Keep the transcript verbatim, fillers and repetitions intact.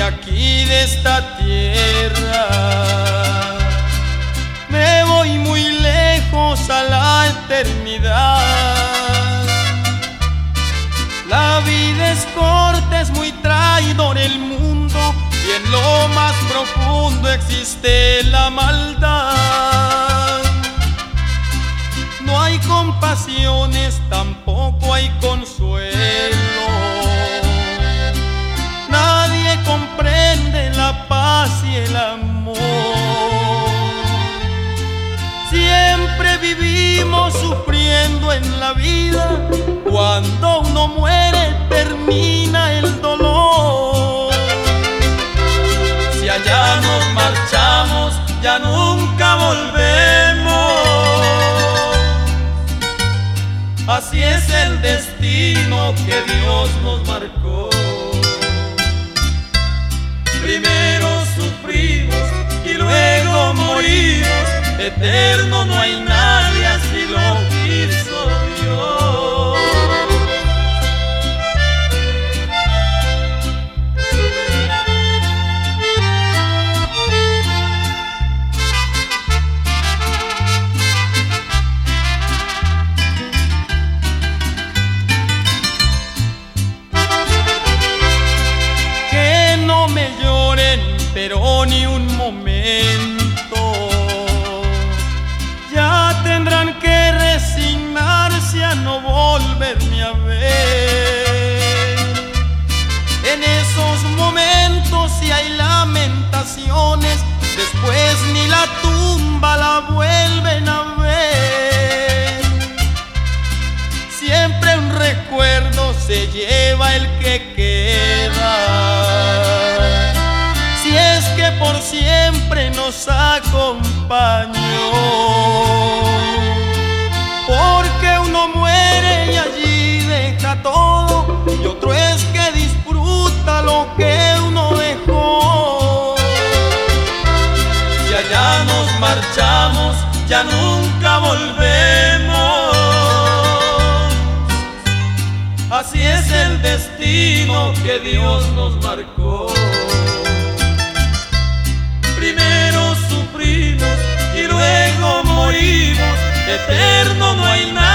aquí de esta tierra. Me voy muy lejos a la eternidad. La vida es corta, es muy traidor el mundo, y en lo más profundo existe la maldad. No hay compasiones, tampoco hay consuelo. Nadie comprende la paz y el amor. Siempre vivimos sufriendo en la vida. Cuando uno muere termina el dolor. Si allá nos marchamos, ya nunca volvemos. Así es el destino que Dios nos marcó. Primero sufrimos y luego morimos. Eterno no hay nadie, así lo quiso Dios. Que no me lloren, pero ni un momento. Tendrán que resignarse a no volverme a ver. En esos momentos si hay lamentaciones, después ni la tumba la vuelven a ver. Siempre un recuerdo se lleva el que queda, si es que por siempre nos acompañó. Porque uno muere y allí deja todo, y otro es que disfruta lo que uno dejó. Si allá nos marchamos, ya nunca volvemos. Así es el destino que Dios nos marcó. Primero sufrimos y luego morimos. Eterno no hay nada.